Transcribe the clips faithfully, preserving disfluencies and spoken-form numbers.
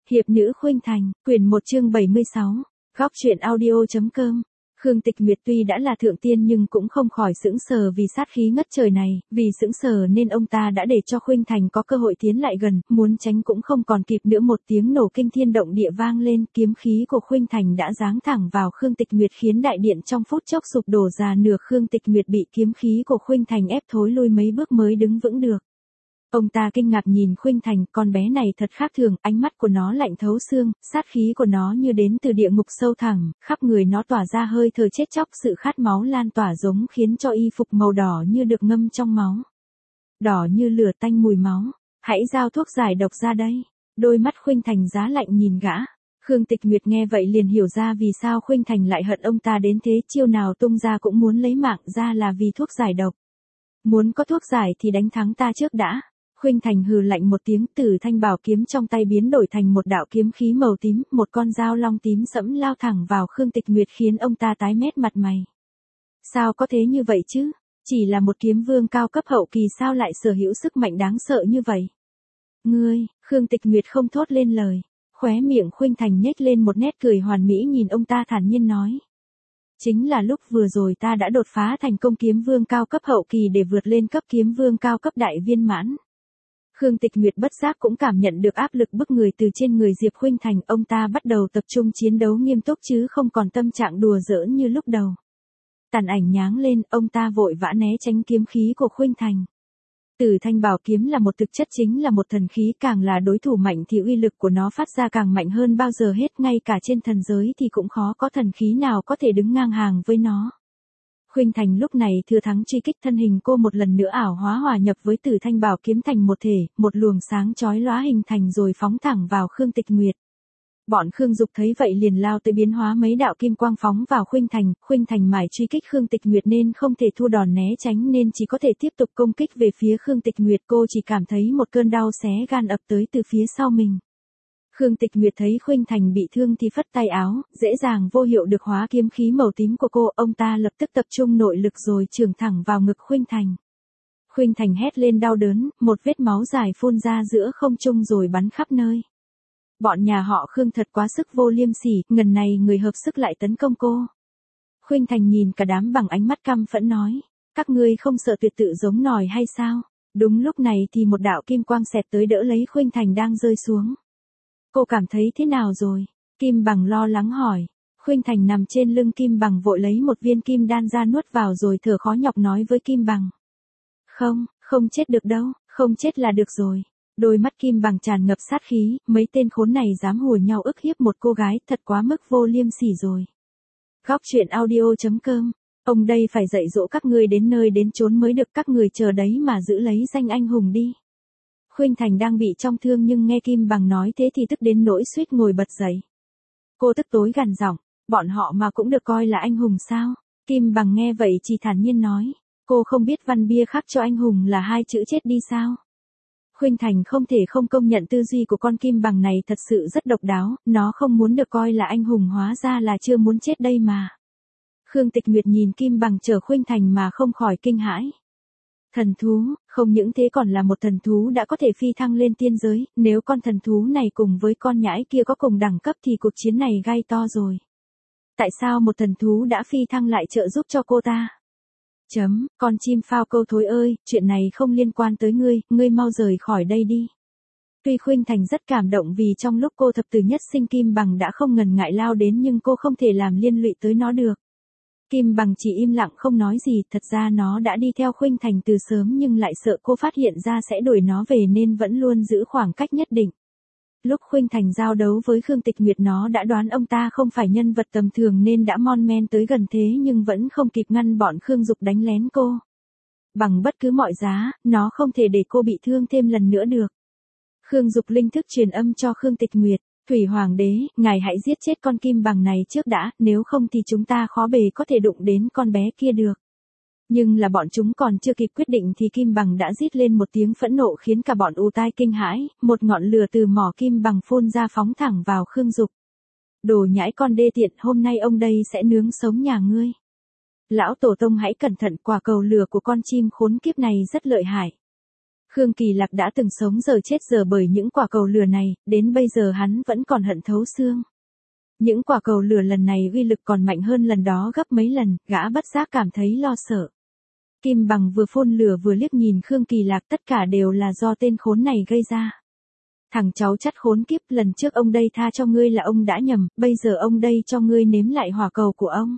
Hiệp nữ Khuynh Thành, quyển một chương bảy mươi sáu, góc truyện audio.com. Khương Tịch Nguyệt tuy đã là thượng tiên nhưng cũng không khỏi sững sờ vì sát khí ngất trời này, vì sững sờ nên ông ta đã để cho Khuynh Thành có cơ hội tiến lại gần, muốn tránh cũng không còn kịp nữa. Một tiếng nổ kinh thiên động địa vang lên, kiếm khí của Khuynh Thành đã giáng thẳng vào Khương Tịch Nguyệt khiến đại điện trong phút chốc sụp đổ ra nửa. Khương Tịch Nguyệt bị kiếm khí của Khuynh Thành ép thối lui mấy bước mới đứng vững được. Ông ta kinh ngạc nhìn Khuynh Thành, con bé này thật khác thường, ánh mắt của nó lạnh thấu xương, sát khí của nó như đến từ địa ngục sâu thẳm, khắp người nó tỏa ra hơi thở chết chóc, sự khát máu lan tỏa giống khiến cho y phục màu đỏ như được ngâm trong máu. Đỏ như lửa tanh mùi máu, hãy giao thuốc giải độc ra đây. Đôi mắt Khuynh Thành giá lạnh nhìn gã. Khương Tịch Nguyệt nghe vậy liền hiểu ra vì sao Khuynh Thành lại hận ông ta đến thế, chiêu nào tung ra cũng muốn lấy mạng, ra là vì thuốc giải độc. Muốn có thuốc giải thì đánh thắng ta trước đã. Khuynh Thành hừ lạnh một tiếng, Tử thanh bảo kiếm trong tay biến đổi thành một đạo kiếm khí màu tím, một con dao long tím sẫm lao thẳng vào Khương Tịch Nguyệt khiến ông ta tái mét mặt mày. Sao có thế như vậy chứ? Chỉ là một kiếm vương cao cấp hậu kỳ sao lại sở hữu sức mạnh đáng sợ như vậy? Ngươi, Khương Tịch Nguyệt không thốt lên lời. Khóe miệng Khuynh Thành nhếch lên một nét cười hoàn mỹ nhìn ông ta thản nhiên nói. Chính là lúc vừa rồi ta đã đột phá thành công kiếm vương cao cấp hậu kỳ để vượt lên cấp kiếm vương cao cấp đại viên mãn. Khương Tịch Nguyệt bất giác cũng cảm nhận được áp lực bức người từ trên người Diệp Khuynh Thành, ông ta bắt đầu tập trung chiến đấu nghiêm túc chứ không còn tâm trạng đùa giỡn như lúc đầu. Tàn ảnh nháng lên, ông ta vội vã né tránh kiếm khí của Khuynh Thành. Tử thanh bảo kiếm là một thực chất, chính là một thần khí, càng là đối thủ mạnh thì uy lực của nó phát ra càng mạnh hơn bao giờ hết, ngay cả trên thần giới thì cũng khó có thần khí nào có thể đứng ngang hàng với nó. Khuynh Thành lúc này thừa thắng truy kích, thân hình cô một lần nữa ảo hóa hòa nhập với Tử thanh bảo kiếm thành một thể, một luồng sáng chói lóa hình thành rồi phóng thẳng vào Khương Tịch Nguyệt. Bọn Khương Dục thấy vậy liền lao tới biến hóa mấy đạo kim quang phóng vào Khuynh Thành, Khuynh Thành mải truy kích Khương Tịch Nguyệt nên không thể thua đòn né tránh nên chỉ có thể tiếp tục công kích về phía Khương Tịch Nguyệt, cô chỉ cảm thấy một cơn đau xé gan ập tới từ phía sau mình. Khương Tịch Nguyệt thấy Khuynh Thành bị thương thì phất tay áo, dễ dàng vô hiệu được hóa kiếm khí màu tím của cô, ông ta lập tức tập trung nội lực rồi chưởng thẳng vào ngực Khuynh Thành. Khuynh Thành hét lên đau đớn, một vết máu dài phun ra giữa không trung rồi bắn khắp nơi. Bọn nhà họ Khương thật quá sức vô liêm sỉ, ngần này người hợp sức lại tấn công cô. Khuynh Thành nhìn cả đám bằng ánh mắt căm phẫn nói, các ngươi không sợ tuyệt tự giống nòi hay sao? Đúng lúc này thì một đạo kim quang xẹt tới đỡ lấy Khuynh Thành đang rơi xuống. Cô cảm thấy thế nào rồi? Kim Bằng lo lắng hỏi. Khuynh Thành nằm trên lưng Kim Bằng vội lấy một viên kim đan ra nuốt vào rồi thở khó nhọc nói với Kim Bằng. Không, không chết được đâu, không chết là được rồi. Đôi mắt Kim Bằng tràn ngập sát khí, mấy tên khốn này dám hùa nhau ức hiếp một cô gái, thật quá mức vô liêm sỉ rồi. Góc truyện audio.com. Ông đây phải dạy dỗ các ngươi đến nơi đến chốn mới được, các người chờ đấy mà giữ lấy danh anh hùng đi. Khuynh Thành đang bị trong thương nhưng nghe Kim Bằng nói thế thì tức đến nỗi suýt ngồi bật dậy. Cô tức tối gằn giọng, bọn họ mà cũng được coi là anh hùng sao? Kim Bằng nghe vậy chỉ thản nhiên nói, cô không biết văn bia khắc cho anh hùng là hai chữ chết đi sao? Khuynh Thành không thể không công nhận tư duy của con Kim Bằng này thật sự rất độc đáo, nó không muốn được coi là anh hùng hóa ra là chưa muốn chết đây mà. Khương Tịch Nguyệt nhìn Kim Bằng chở Khuynh Thành mà không khỏi kinh hãi. Thần thú, không những thế còn là một thần thú đã có thể phi thăng lên tiên giới, nếu con thần thú này cùng với con nhãi kia có cùng đẳng cấp thì cuộc chiến này gai to rồi. Tại sao một thần thú đã phi thăng lại trợ giúp cho cô ta? Chấm, con chim phao câu thối ơi, chuyện này không liên quan tới ngươi, ngươi mau rời khỏi đây đi. Tuy Khuynh Thành rất cảm động vì trong lúc cô thập tử nhất sinh Kim Bằng đã không ngần ngại lao đến nhưng cô không thể làm liên lụy tới nó được. Kim Bằng chỉ im lặng không nói gì, thật ra nó đã đi theo Khuynh Thành từ sớm nhưng lại sợ cô phát hiện ra sẽ đuổi nó về nên vẫn luôn giữ khoảng cách nhất định. Lúc Khuynh Thành giao đấu với Khương Tịch Nguyệt nó đã đoán ông ta không phải nhân vật tầm thường nên đã mon men tới gần thế nhưng vẫn không kịp ngăn bọn Khương Dục đánh lén cô. Bằng bất cứ mọi giá, nó không thể để cô bị thương thêm lần nữa được. Khương Dục linh thức truyền âm cho Khương Tịch Nguyệt. Thủy Hoàng đế, ngài hãy giết chết con Kim Bằng này trước đã, nếu không thì chúng ta khó bề có thể đụng đến con bé kia được. Nhưng là bọn chúng còn chưa kịp quyết định thì Kim Bằng đã rít lên một tiếng phẫn nộ khiến cả bọn ù tai kinh hãi, một ngọn lửa từ mỏ Kim Bằng phun ra phóng thẳng vào Khương Dục. Đồ nhãi con đê tiện, hôm nay ông đây sẽ nướng sống nhà ngươi. Lão tổ tông hãy cẩn thận, quả cầu lửa của con chim khốn kiếp này rất lợi hại. Khương Kỳ Lạc đã từng sống giờ chết giờ bởi những quả cầu lửa này, đến bây giờ hắn vẫn còn hận thấu xương. Những quả cầu lửa lần này uy lực còn mạnh hơn lần đó gấp mấy lần, gã bất giác cảm thấy lo sợ. Kim Bằng vừa phun lửa vừa liếc nhìn Khương Kỳ Lạc, tất cả đều là do tên khốn này gây ra. Thằng cháu chắt khốn kiếp, lần trước ông đây tha cho ngươi là ông đã nhầm, bây giờ ông đây cho ngươi nếm lại hỏa cầu của ông.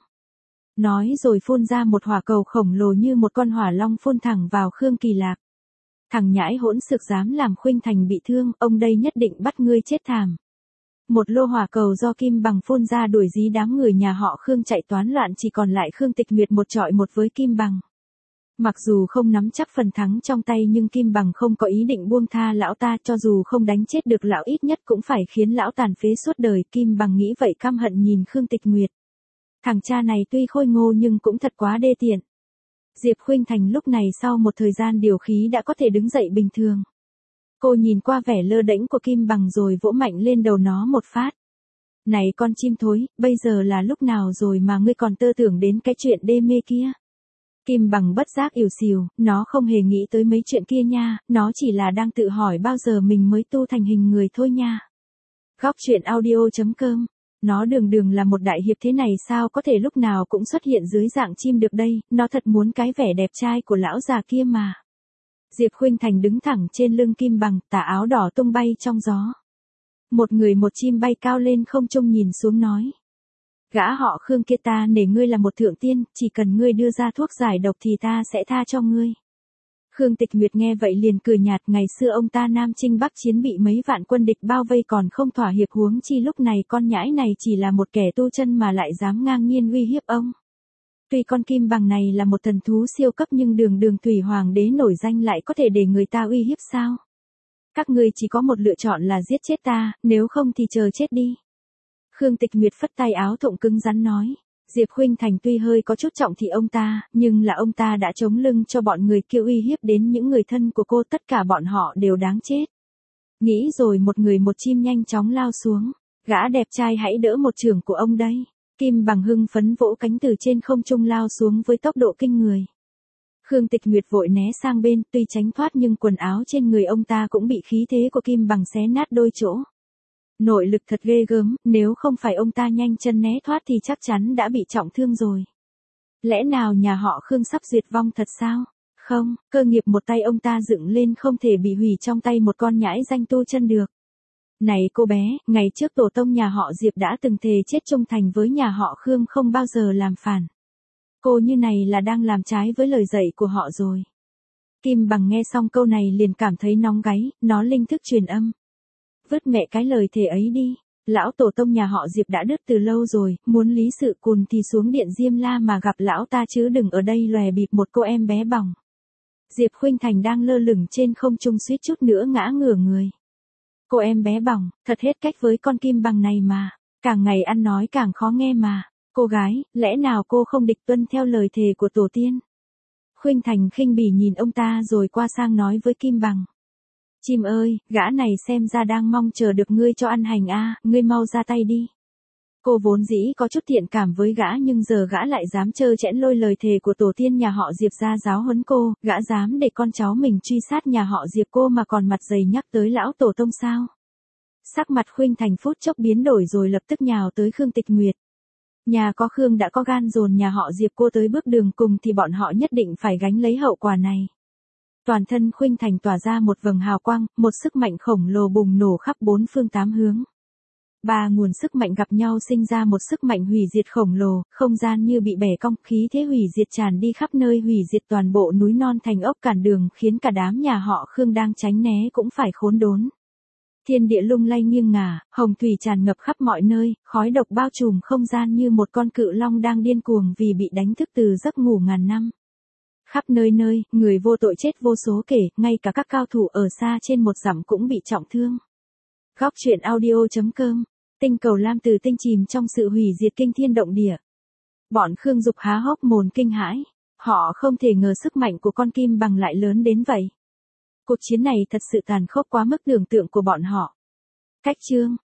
Nói rồi phun ra một hỏa cầu khổng lồ như một con hỏa long phun thẳng vào Khương Kỳ Lạc. Thằng nhãi hỗn xược dám làm Khuynh Thành bị thương, ông đây nhất định bắt ngươi chết thảm. Một lô hỏa cầu do Kim Bằng phun ra đuổi dí đám người nhà họ Khương chạy toán loạn, chỉ còn lại Khương Tịch Nguyệt một trọi một với Kim Bằng. Mặc dù không nắm chắc phần thắng trong tay nhưng Kim Bằng không có ý định buông tha lão ta, cho dù không đánh chết được lão ít nhất cũng phải khiến lão tàn phế suốt đời. Kim Bằng nghĩ vậy căm hận nhìn Khương Tịch Nguyệt. Thằng cha này tuy khôi ngô nhưng cũng thật quá đê tiện. Diệp Khuynh Thành lúc này sau một thời gian điều khí đã có thể đứng dậy bình thường. Cô nhìn qua vẻ lơ đễnh của Kim Bằng rồi vỗ mạnh lên đầu nó một phát. Này con chim thối, bây giờ là lúc nào rồi mà ngươi còn tơ tưởng đến cái chuyện đê mê kia? Kim Bằng bất giác ỉu xìu, nó không hề nghĩ tới mấy chuyện kia nha, nó chỉ là đang tự hỏi bao giờ mình mới tu thành hình người thôi nha. Góc truyện audio chấm com. Nó đường đường là một đại hiệp thế này sao có thể lúc nào cũng xuất hiện dưới dạng chim được đây, nó thật muốn cái vẻ đẹp trai của lão già kia mà. Diệp Khuynh Thành đứng thẳng trên lưng Kim Bằng, tà áo đỏ tung bay trong gió. Một người một chim bay cao lên không trung nhìn xuống nói. Gã họ Khương kia ta nể ngươi là một thượng tiên, chỉ cần ngươi đưa ra thuốc giải độc thì ta sẽ tha cho ngươi. Khương Tịch Nguyệt nghe vậy liền cười nhạt, ngày xưa ông ta Nam Chinh Bắc Chiến bị mấy vạn quân địch bao vây còn không thỏa hiệp, huống chi lúc này con nhãi này chỉ là một kẻ tu chân mà lại dám ngang nhiên uy hiếp ông. Tuy con Kim Bằng này là một thần thú siêu cấp nhưng đường đường Thủy Hoàng đế nổi danh lại có thể để người ta uy hiếp sao? Các ngươi chỉ có một lựa chọn là giết chết ta, nếu không thì chờ chết đi. Khương Tịch Nguyệt phất tay áo thụng cứng rắn nói. Diệp Khuynh Thành tuy hơi có chút trọng thị ông ta, nhưng là ông ta đã chống lưng cho bọn người kia uy hiếp đến những người thân của cô, tất cả bọn họ đều đáng chết. Nghĩ rồi một người một chim nhanh chóng lao xuống. Gã đẹp trai hãy đỡ một chưởng của ông đây. Kim Bằng hưng phấn vỗ cánh từ trên không trung lao xuống với tốc độ kinh người. Khương Tịch Nguyệt vội né sang bên, tuy tránh thoát nhưng quần áo trên người ông ta cũng bị khí thế của Kim Bằng xé nát đôi chỗ. Nội lực thật ghê gớm, nếu không phải ông ta nhanh chân né thoát thì chắc chắn đã bị trọng thương rồi. Lẽ nào nhà họ Khương sắp diệt vong thật sao? Không, cơ nghiệp một tay ông ta dựng lên không thể bị hủy trong tay một con nhãi danh tu chân được. Này cô bé, ngày trước tổ tông nhà họ Diệp đã từng thề chết trung thành với nhà họ Khương không bao giờ làm phản. Cô như này là đang làm trái với lời dạy của họ rồi. Kim Bằng nghe xong câu này liền cảm thấy nóng gáy, nó linh thức truyền âm. Vứt mẹ cái lời thề ấy đi, lão tổ tông nhà họ Diệp đã đứt từ lâu rồi, muốn lý sự cùn thì xuống điện Diêm La mà gặp lão ta chứ đừng ở đây lòe bịp một cô em bé bỏng. Diệp Khuynh Thành đang lơ lửng trên không trung suýt chút nữa ngã ngửa người. Cô em bé bỏng, thật hết cách với con Kim Bằng này mà, càng ngày ăn nói càng khó nghe mà. Cô gái, lẽ nào cô không địch tuân theo lời thề của tổ tiên? Khuynh Thành khinh bỉ nhìn ông ta rồi qua sang nói với Kim Bằng. Chim ơi, gã này xem ra đang mong chờ được ngươi cho ăn hành a, ngươi mau ra tay đi. Cô vốn dĩ có chút thiện cảm với gã nhưng giờ gã lại dám trơ trẽn lôi lời thề của tổ tiên nhà họ Diệp ra giáo huấn cô, gã dám để con cháu mình truy sát nhà họ Diệp cô mà còn mặt dày nhắc tới lão tổ tông sao? Sắc mặt Khuynh Thành phút chốc biến đổi rồi lập tức nhào tới Khương Tịch Nguyệt. Nhà có Khương đã có gan dồn nhà họ Diệp cô tới bước đường cùng thì bọn họ nhất định phải gánh lấy hậu quả này. Toàn thân Khuynh Thành tỏa ra một vầng hào quang, một sức mạnh khổng lồ bùng nổ khắp bốn phương tám hướng. Ba nguồn sức mạnh gặp nhau sinh ra một sức mạnh hủy diệt khổng lồ, không gian như bị bẻ cong, khí thế hủy diệt tràn đi khắp nơi, hủy diệt toàn bộ núi non thành ốc cản đường, khiến cả đám nhà họ Khương đang tránh né cũng phải khốn đốn. Thiên địa lung lay nghiêng ngả, hồng thủy tràn ngập khắp mọi nơi, khói độc bao trùm không gian như một con cự long đang điên cuồng vì bị đánh thức từ giấc ngủ ngàn năm. Khắp nơi nơi, người vô tội chết vô số kể, ngay cả các cao thủ ở xa trên một dặm cũng bị trọng thương. Góc truyện audio chấm com. Tinh cầu lam từ tinh chìm trong sự hủy diệt kinh thiên động địa. Bọn Khương Dục há hốc mồm kinh hãi. Họ không thể ngờ sức mạnh của con Kim Bằng lại lớn đến vậy. Cuộc chiến này thật sự tàn khốc quá mức tưởng tượng của bọn họ. Cách chương